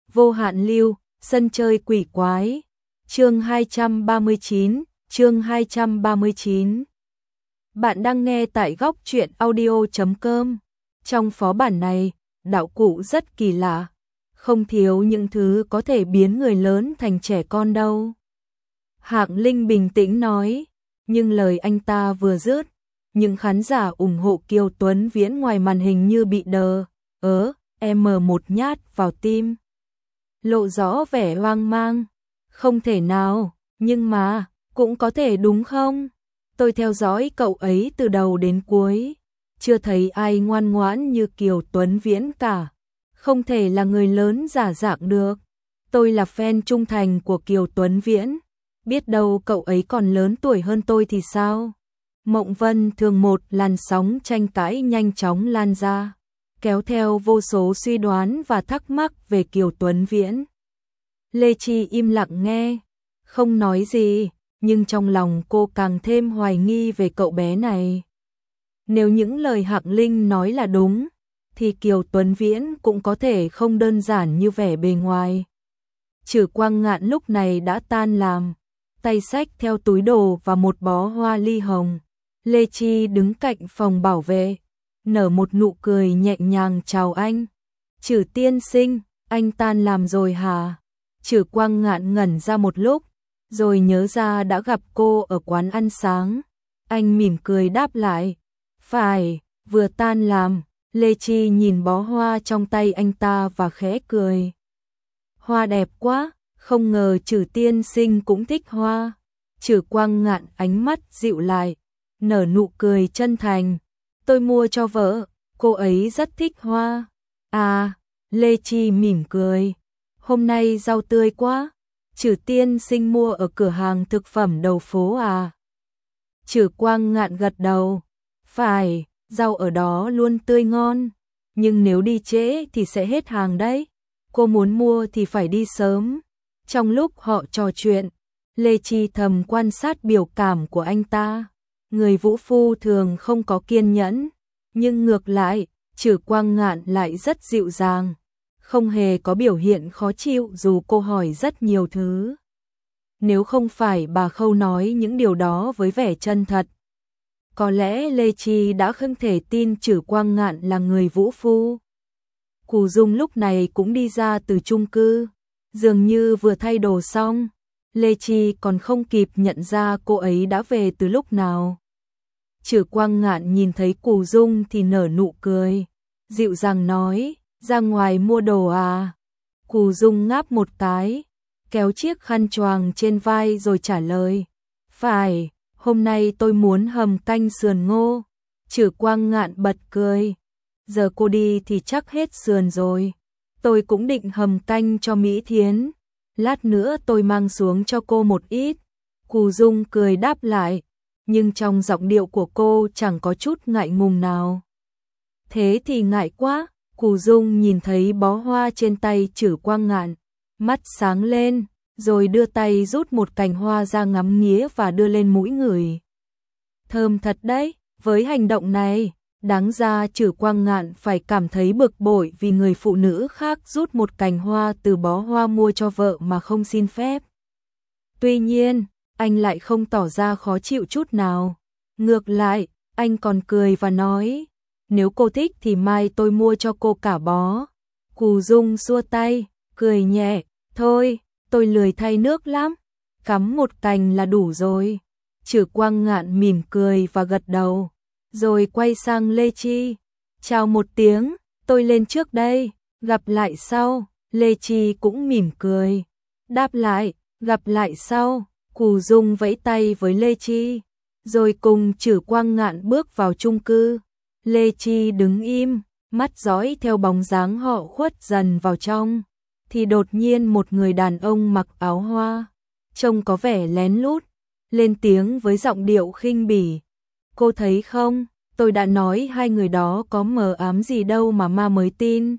Vô hạn lưu, sân chơi quỷ quái. Chương 239. Bạn đang nghe tại góc truyện audio.com. Trong phó bản này, đạo cụ rất kỳ lạ, không thiếu những thứ có thể biến người lớn thành trẻ con đâu. Hạng Linh bình tĩnh nói, nhưng lời anh ta vừa dứt, những khán giả ủng hộ Kiều Tuấn Viễn ngoài màn hình như bị đờ, một nhát vào tim. Lộ rõ vẻ hoang mang, không thể nào, nhưng mà, cũng có thể đúng không? Tôi theo dõi cậu ấy từ đầu đến cuối, chưa thấy ai ngoan ngoãn như Kiều Tuấn Viễn cả, không thể là người lớn giả dạng được. Tôi là fan trung thành của Kiều Tuấn Viễn, biết đâu cậu ấy còn lớn tuổi hơn tôi thì sao? Mộng Vân Thường một làn sóng tranh cãi nhanh chóng lan ra, kéo theo vô số suy đoán và thắc mắc về Kiều Tuấn Viễn. Lê Chi im lặng nghe, không nói gì, nhưng trong lòng cô càng thêm hoài nghi về cậu bé này. Nếu những lời Hạng Linh nói là đúng, thì Kiều Tuấn Viễn cũng có thể không đơn giản như vẻ bề ngoài. Trử Quang Ngạn lúc này đã tan làm, tay xách theo túi đồ và một bó hoa ly hồng. Lê Chi đứng cạnh phòng bảo vệ, nở một nụ cười nhẹ nhàng chào anh. Trử tiên sinh, anh tan làm rồi hả? Trử Quang Ngạn ngẩn ra một lúc, rồi nhớ ra đã gặp cô ở quán ăn sáng. Anh mỉm cười đáp lại, phải, vừa tan làm. Lê Chi nhìn bó hoa trong tay anh ta và khẽ cười. Hoa đẹp quá, không ngờ Trử tiên sinh cũng thích hoa. Trử Quang Ngạn ánh mắt dịu lại, nở nụ cười chân thành. Tôi mua cho vợ, cô ấy rất thích hoa. À, Lê Chi mỉm cười. Hôm nay rau tươi quá, Trử tiên sinh mua ở cửa hàng thực phẩm đầu phố à? Trử Quang Ngạn gật đầu. Phải, rau ở đó luôn tươi ngon, nhưng nếu đi trễ thì sẽ hết hàng đấy. Cô muốn mua thì phải đi sớm. Trong lúc họ trò chuyện, Lê Chi thầm quan sát biểu cảm của anh ta. Người vũ phu thường không có kiên nhẫn, nhưng ngược lại, Trử Quang Ngạn lại rất dịu dàng, không hề có biểu hiện khó chịu dù cô hỏi rất nhiều thứ. Nếu không phải bà Khâu nói những điều đó với vẻ chân thật, có lẽ Lê Chi đã không thể tin Trử Quang Ngạn là người vũ phu. Cù Dung lúc này cũng đi ra từ chung cư, dường như vừa thay đồ xong. Lê Chi còn không kịp nhận ra cô ấy đã về từ lúc nào. Trử Quang Ngạn nhìn thấy Cù Dung thì nở nụ cười, dịu dàng nói, ra ngoài mua đồ à? Cù Dung ngáp một cái, kéo chiếc khăn choàng trên vai rồi trả lời, phải, hôm nay tôi muốn hầm canh sườn ngô. Trử Quang Ngạn bật cười, giờ cô đi thì chắc hết sườn rồi. Tôi cũng định hầm canh cho Mỹ Thiến, lát nữa tôi mang xuống cho cô một ít. Cù Dung cười đáp lại, nhưng trong giọng điệu của cô chẳng có chút ngại ngùng nào. Thế thì ngại quá. Cù Dung nhìn thấy bó hoa trên tay Trử Quang Ngạn, mắt sáng lên, rồi đưa tay rút một cành hoa ra ngắm nghía và đưa lên mũi ngửi. Thơm thật đấy. Với hành động này, đáng ra Trử Quang Ngạn phải cảm thấy bực bội vì người phụ nữ khác rút một cành hoa từ bó hoa mua cho vợ mà không xin phép. Tuy nhiên, anh lại không tỏ ra khó chịu chút nào. Ngược lại, anh còn cười và nói, nếu cô thích thì mai tôi mua cho cô cả bó. Cù Dung xua tay, cười nhẹ, thôi, tôi lười thay nước lắm, cắm một cành là đủ rồi. Trử Quang Ngạn mỉm cười và gật đầu, rồi quay sang Lê Chi, chào một tiếng, tôi lên trước đây, gặp lại sau. Lê Chi cũng mỉm cười, đáp lại, gặp lại sau. Cù Dung vẫy tay với Lê Chi, rồi cùng Trử Quang Ngạn bước vào chung cư. Lê Chi đứng im, mắt dõi theo bóng dáng họ khuất dần vào trong, thì đột nhiên một người đàn ông mặc áo hoa, trông có vẻ lén lút, lên tiếng với giọng điệu khinh bỉ. Cô thấy không, tôi đã nói hai người đó có mờ ám gì đâu mà ma mới tin.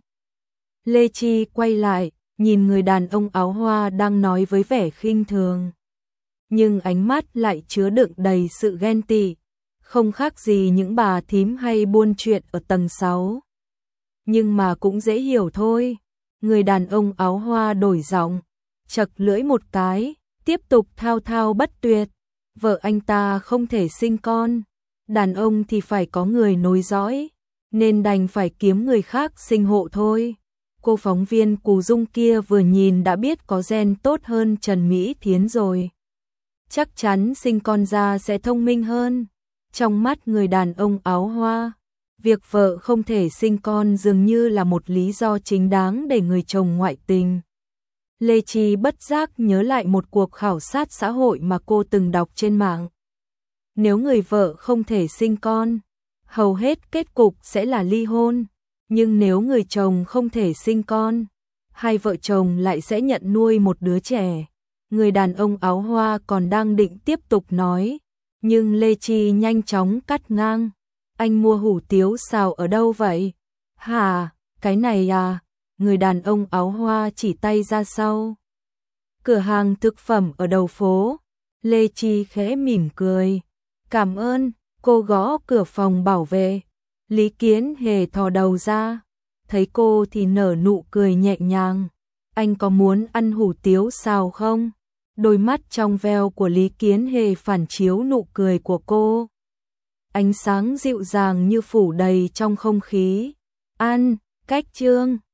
Lê Chi quay lại, nhìn người đàn ông áo hoa đang nói với vẻ khinh thường, nhưng ánh mắt lại chứa đựng đầy sự ghen tị, không khác gì những bà thím hay buôn chuyện ở tầng 6. Nhưng mà cũng dễ hiểu thôi, Người đàn ông áo hoa đổi giọng, chật lưỡi một cái, tiếp tục thao thao bất tuyệt. Vợ anh ta không thể sinh con, đàn ông thì phải có người nối dõi, nên đành phải kiếm người khác sinh hộ thôi. Cô phóng viên Cù Dung kia vừa nhìn đã biết có gen tốt hơn Trần Mỹ Thiến rồi. Chắc chắn sinh con ra sẽ thông minh hơn. Trong mắt người đàn ông áo hoa, việc vợ không thể sinh con dường như là một lý do chính đáng để người chồng ngoại tình. Lê Chi bất giác nhớ lại một cuộc khảo sát xã hội mà cô từng đọc trên mạng. Nếu người vợ không thể sinh con, hầu hết kết cục sẽ là ly hôn. Nhưng nếu người chồng không thể sinh con, hai vợ chồng lại sẽ nhận nuôi một đứa trẻ. Người đàn ông áo hoa còn đang định tiếp tục nói, nhưng Lê Chi nhanh chóng cắt ngang. Anh mua hủ tiếu xào ở đâu vậy? Hả, cái này à? Người đàn ông áo hoa chỉ tay ra sau. Cửa hàng thực phẩm ở đầu phố. Lê Chi khẽ mỉm cười. Cảm ơn, cô gõ cửa phòng bảo vệ. Lý Kiến Hề thò đầu ra. Thấy cô thì nở nụ cười nhẹ nhàng. Anh có muốn ăn hủ tiếu xào không? Đôi mắt trong veo của Lý Kiến Hề phản chiếu nụ cười của cô. Ánh sáng dịu dàng như phủ đầy trong không khí. Ăn, cách chương.